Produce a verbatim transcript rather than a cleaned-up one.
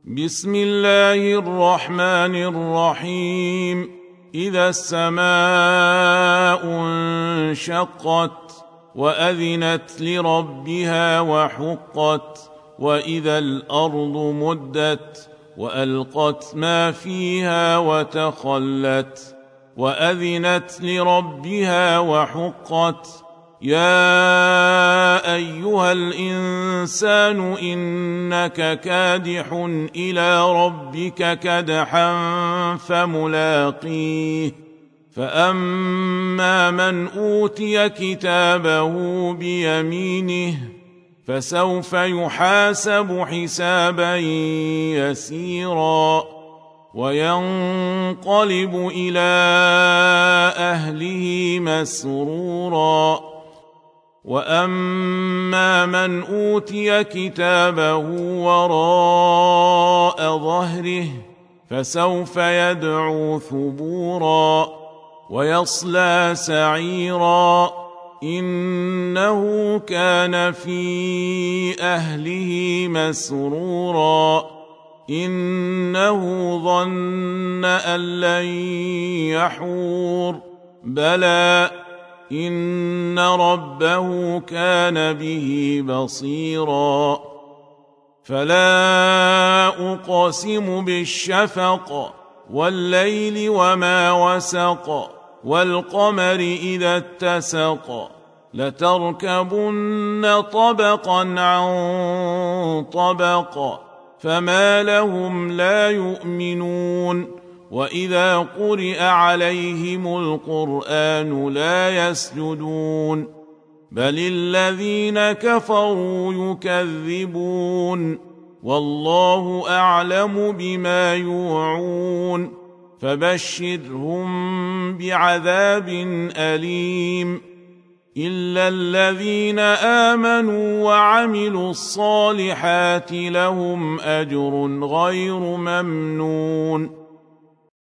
بسم الله الرحمن الرحيم. إذا السماء انشقت وأذنت لربها وحقت وإذا الأرض مدت وألقت ما فيها وتخلت وأذنت لربها وحقت. يا أيها الإنسان إنك كادح إلى ربك كدحا فملاقيه. فأما من أوتي كتابه بيمينه فسوف يحاسب حسابا يسيرا وينقلب إلى أهله مسرورا. وأما من أوتي كتابه وراء ظهره فسوف يدعو ثبورا ويصلى سعيرا إنه كان في أهله مسرورا إنه ظن أن لن يحور بلى إن ربه كان به بصيرا. فلا أقسم بالشفق والليل وما وسق والقمر إذا اتسق لتركبن طبقا عن طبق فما لهم لا يؤمنون. وإذا قرئ عليهم القرآن لا يسجدون بل الذين كفروا يكذبون والله أعلم بما يوعون فبشرهم بعذاب أليم إلا الذين آمنوا وعملوا الصالحات لهم أجر غير ممنون.